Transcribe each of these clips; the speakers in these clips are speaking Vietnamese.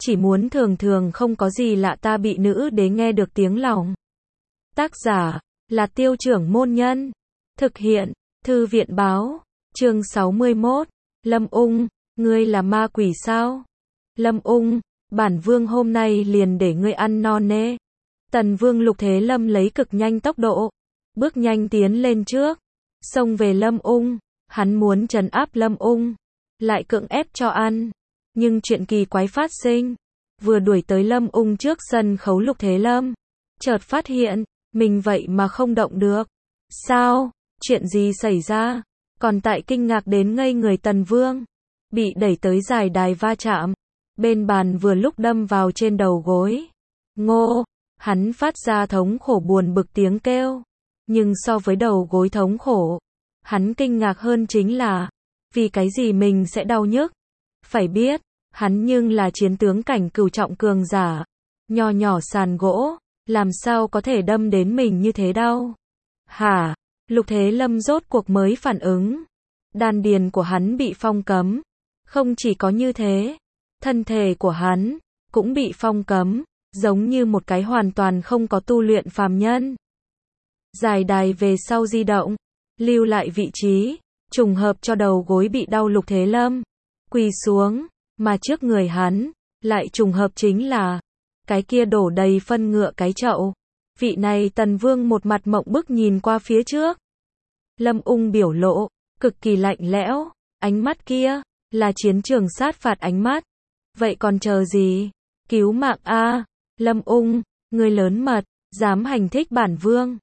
chỉ muốn thường thường không có gì lạ ta bị nữ đế nghe được tiếng lòng. Tác giả là Tiêu Trưởng Môn Nhân. Thực hiện Thư viện Báo. Chương 61. Lâm Ung, ngươi là ma quỷ sao? Lâm Ung, bản vương hôm nay liền để ngươi ăn no nê. Tần vương Lục Thế Lâm lấy cực nhanh tốc độ, bước nhanh tiến lên trước, xông về Lâm Ung. Hắn muốn trấn áp Lâm Ung, lại cưỡng ép cho ăn. Nhưng chuyện kỳ quái phát sinh. Vừa đuổi tới Lâm Ung trước sân khấu Lục Thế Lâm, chợt phát hiện, mình vậy mà không động được. Sao? Chuyện gì xảy ra? Còn tại kinh ngạc đến ngây người Tần Vương, bị đẩy tới giải đài va chạm. Bên bàn vừa lúc đâm vào trên đầu gối. Ngô! Hắn phát ra thống khổ buồn bực tiếng kêu. Nhưng so với đầu gối thống khổ, hắn kinh ngạc hơn chính là, vì cái gì mình sẽ đau nhức? Phải biết, hắn nhưng là chiến tướng cảnh cửu trọng cường giả. Nho nhỏ sàn gỗ, làm sao có thể đâm đến mình như thế đau? Hả? Lục Thế Lâm rốt cuộc mới phản ứng. Đan điền của hắn bị phong cấm. Không chỉ có như thế, thân thể của hắn cũng bị phong cấm, giống như một cái hoàn toàn không có tu luyện phàm nhân. Giải đài về sau di động, lưu lại vị trí, trùng hợp cho đầu gối bị đau Lục Thế Lâm quỳ xuống, mà trước người hắn lại trùng hợp chính là cái kia đổ đầy phân ngựa cái chậu. Vị này Tần Vương một mặt mộng bức nhìn qua phía trước. Lâm Ung biểu lộ cực kỳ lạnh lẽo, ánh mắt kia là chiến trường sát phạt ánh mắt. Vậy còn chờ gì? Cứu mạng a! Lâm Ung, ngươi lớn mật, dám hành thích bản vương.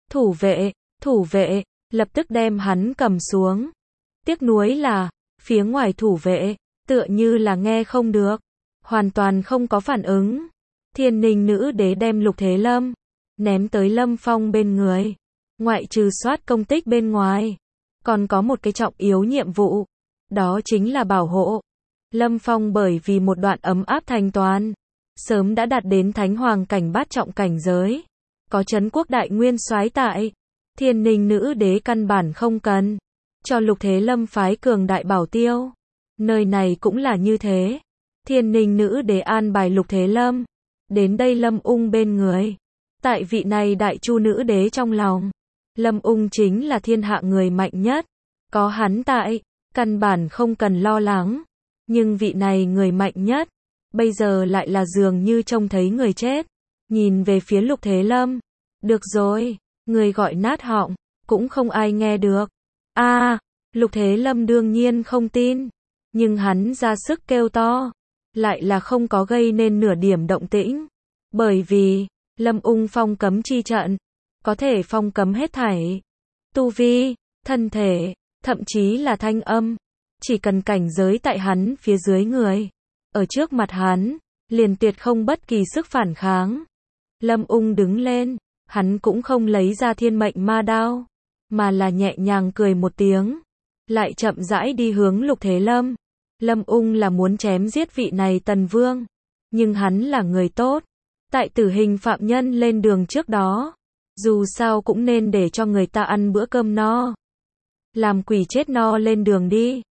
Thủ vệ, lập tức đem hắn cầm xuống. Tiếc nuối là, phía ngoài thủ vệ, tựa như là nghe không được, hoàn toàn không có phản ứng. Thiên Ninh nữ đế đem Lục Thế Lâm ném tới Lâm Phong bên người. Ngoại trừ soát công tích bên ngoài, còn có một cái trọng yếu nhiệm vụ, đó chính là bảo hộ Lâm Phong, bởi vì một đoạn ấm áp thành toàn, sớm đã đạt đến Thánh Hoàng cảnh bát trọng cảnh giới, có Trấn Quốc đại nguyên soái tại. Thiên Ninh nữ đế căn bản không cần cho Lục Thế Lâm phái cường đại bảo tiêu. Nơi này cũng là như thế. Thiên Ninh nữ đế an bài Lục Thế Lâm đến đây Lâm Ung bên người. Tại vị này đại chu nữ đế trong lòng, Lâm Ung chính là thiên hạ người mạnh nhất. Có hắn tại, căn bản không cần lo lắng. Nhưng vị này người mạnh nhất, bây giờ lại là dường như trông thấy người chết. Nhìn về phía Lục Thế Lâm. Được rồi, người gọi nát họng, cũng không ai nghe được. Lục Thế Lâm đương nhiên không tin. Nhưng hắn ra sức kêu to, lại là không có gây nên nửa điểm động tĩnh. Bởi vì, Lâm Ung phong cấm chi trận, có thể phong cấm hết thảy. Tu vi, thân thể, thậm chí là thanh âm. Chỉ cần cảnh giới tại hắn phía dưới người, ở trước mặt hắn, liền tuyệt không bất kỳ sức phản kháng. Lâm Ung đứng lên, hắn cũng không lấy ra thiên mệnh ma đao, mà là nhẹ nhàng cười một tiếng, lại chậm rãi đi hướng Lục Thế Lâm. Lâm Ung là muốn chém giết vị này Tần Vương, nhưng hắn là người tốt. Tại tử hình phạm nhân lên đường trước đó, dù sao cũng nên để cho người ta ăn bữa cơm no. Làm quỷ chết no lên đường đi.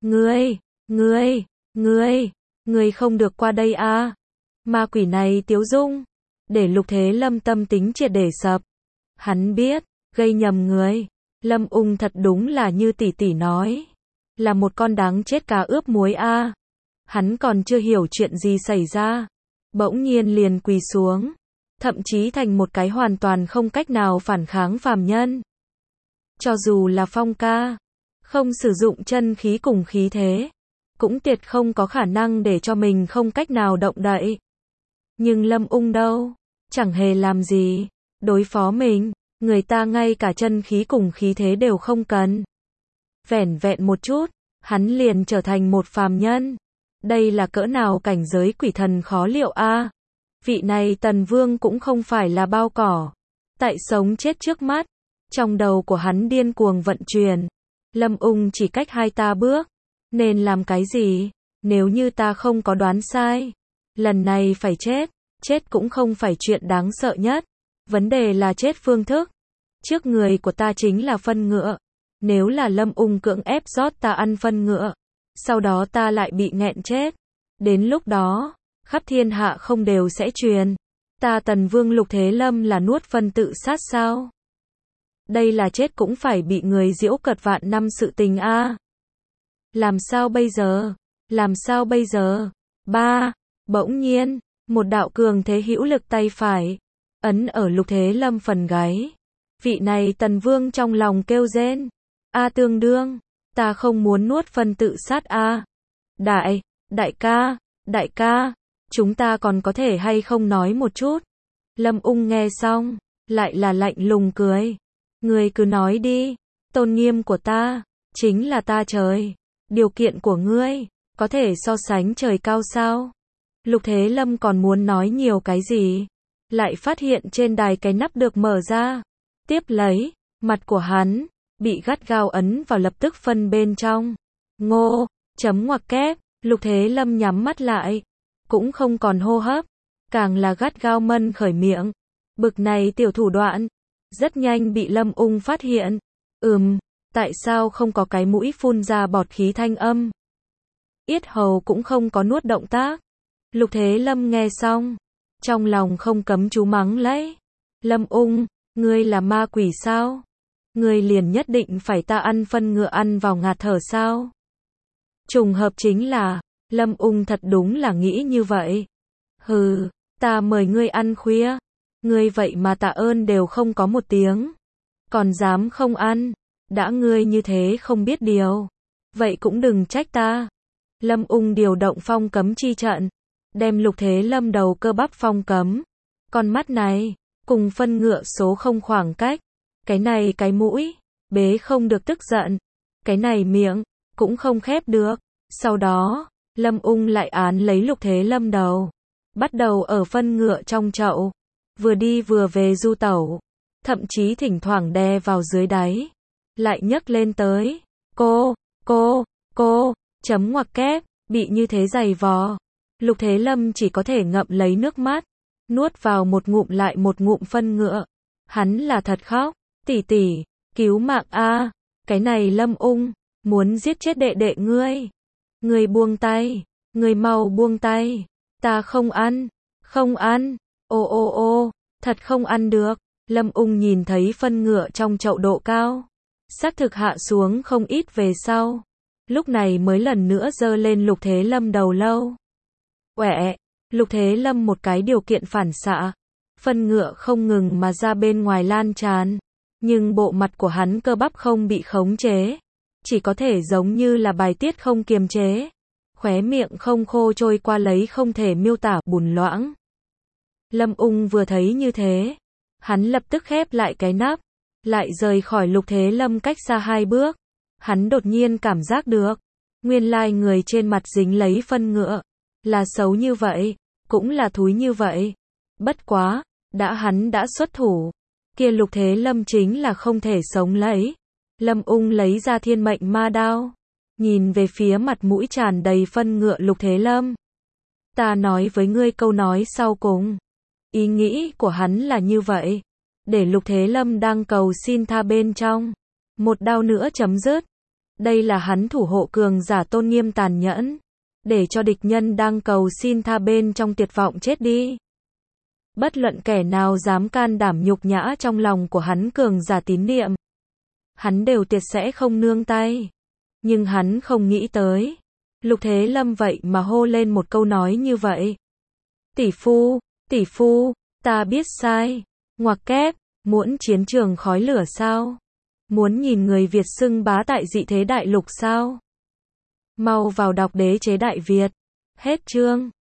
Ngươi không được qua đây à? Ma quỷ này tiếu dung, để Lục Thế Lâm tâm tính triệt để sập. Hắn biết, gây nhầm người. Lâm Ung thật đúng là như tỷ tỷ nói, là một con đáng chết cá ướp muối a. Hắn còn chưa hiểu chuyện gì xảy ra, bỗng nhiên liền quỳ xuống, thậm chí thành một cái hoàn toàn không cách nào phản kháng phàm nhân. Cho dù là Phong ca, không sử dụng chân khí cùng khí thế, cũng tuyệt không có khả năng để cho mình không cách nào động đậy. Nhưng Lâm Ung đâu, chẳng hề làm gì đối phó mình, người ta ngay cả chân khí cùng khí thế đều không cần. Vẻn vẹn một chút, hắn liền trở thành một phàm nhân. Đây là cỡ nào cảnh giới quỷ thần khó liệu a. Vị này Tần Vương cũng không phải là bao cỏ. Tại sống chết trước mắt, trong đầu của hắn điên cuồng vận chuyển. Lâm Ung chỉ cách hai ta bước, nên làm cái gì? Nếu như ta không có đoán sai, lần này phải chết. Chết cũng không phải chuyện đáng sợ nhất. Vấn đề là chết phương thức. Trước người của ta chính là phân ngựa. Nếu là Lâm Ung cưỡng ép rót ta ăn phân ngựa, sau đó ta lại bị nghẹn chết. Đến lúc đó, khắp thiên hạ không đều sẽ truyền. Ta Tần Vương Lục Thế Lâm là nuốt phân tự sát sao? Đây là chết cũng phải bị người giễu cợt vạn năm sự tình a. Làm sao bây giờ? Làm sao bây giờ? Ba, bỗng nhiên, một đạo cường thế hữu lực tay phải, ấn ở Lục Thế Lâm phần gáy. Vị này Tần Vương trong lòng kêu rên. A tương đương, ta không muốn nuốt phân tự sát a. Đại ca, chúng ta còn có thể hay không nói một chút? Lâm Ung nghe xong, lại là lạnh lùng cười. Ngươi cứ nói đi, tôn nghiêm của ta, chính là ta trời. Điều kiện của ngươi, có thể so sánh trời cao sao? Lục Thế Lâm còn muốn nói nhiều cái gì? Lại phát hiện trên đài cái nắp được mở ra. Tiếp lấy, mặt của hắn, bị gắt gao ấn vào lập tức phân bên trong. Ngô, chấm ngoặc kép, Lục Thế Lâm nhắm mắt lại. Cũng không còn hô hấp, càng là gắt gao mân khởi miệng. Bực này tiểu thủ đoạn, rất nhanh bị Lâm Ung phát hiện. Tại sao không có cái mũi phun ra bọt khí thanh âm? Yết hầu cũng không có nuốt động tác. Lục Thế Lâm nghe xong, trong lòng không cấm chú mắng lấy. Lâm Ung, ngươi là ma quỷ sao? Ngươi liền nhất định phải ta ăn phân ngựa ăn vào ngạt thở sao? Trùng hợp chính là, Lâm Ung thật đúng là nghĩ như vậy. Hừ, ta mời ngươi ăn khuya, ngươi vậy mà tạ ơn đều không có một tiếng. Còn dám không ăn, đã ngươi như thế không biết điều. Vậy cũng đừng trách ta. Lâm Ung điều động phong cấm chi trận, đem Lục Thế Lâm đầu cơ bắp phong cấm. Con mắt này, cùng phân ngựa số không khoảng cách. Cái này cái mũi, bế không được tức giận. Cái này miệng, cũng không khép được. Sau đó, Lâm Ung lại án lấy Lục Thế Lâm đầu. Bắt đầu ở phân ngựa trong chậu. Vừa đi vừa về du tẩu. Thậm chí thỉnh thoảng đè vào dưới đáy. Lại nhấc lên tới. Cô, chấm ngoặc kép, bị như thế giày vò. Lục Thế Lâm chỉ có thể ngậm lấy nước mắt. Nuốt vào một ngụm lại một ngụm phân ngựa. Hắn là thật khóc. Tỷ tỷ, cứu mạng a. Cái này Lâm Ung, muốn giết chết đệ đệ ngươi. Ngươi buông tay, ngươi mau buông tay. Ta không ăn. Ô, thật không ăn được. Lâm Ung nhìn thấy phân ngựa trong chậu độ cao. Xác thực hạ xuống không ít về sau. Lúc này mới lần nữa giơ lên Lục Thế Lâm đầu lâu. Lục Thế Lâm một cái điều kiện phản xạ. Phân ngựa không ngừng mà ra bên ngoài lan tràn. Nhưng bộ mặt của hắn cơ bắp không bị khống chế. Chỉ có thể giống như là bài tiết không kiềm chế. Khóe miệng không khô trôi qua lấy không thể miêu tả bùn loãng. Lâm Ung vừa thấy như thế. Hắn lập tức khép lại cái nắp. Lại rời khỏi Lục Thế Lâm cách xa 2 bước. Hắn đột nhiên cảm giác được. Nguyên lai người trên mặt dính lấy phân ngựa. Là xấu như vậy. Cũng là thúi như vậy. Bất quá. Hắn đã xuất thủ. Kia Lục Thế Lâm chính là không thể sống lấy. Lâm Ung lấy ra thiên mệnh ma đao. Nhìn về phía mặt mũi tràn đầy phân ngựa Lục Thế Lâm. Ta nói với ngươi câu nói sau cùng. Ý nghĩ của hắn là như vậy. Để Lục Thế Lâm đang cầu xin tha bên trong. Một đao nữa chấm dứt. Đây là hắn thủ hộ cường giả tôn nghiêm tàn nhẫn. Để cho địch nhân đang cầu xin tha bên trong tuyệt vọng chết đi. Bất luận kẻ nào dám can đảm nhục nhã trong lòng của hắn cường giả tín niệm. Hắn đều tuyệt sẽ không nương tay. Nhưng hắn không nghĩ tới. Lục Thế Lâm vậy mà hô lên một câu nói như vậy. Tỷ phu, ta biết sai. Ngoặc kép, muốn chiến trường khói lửa sao? Muốn nhìn người Việt xưng bá tại dị thế đại lục sao? Mau vào đọc Đế chế Đại Việt. Hết chương.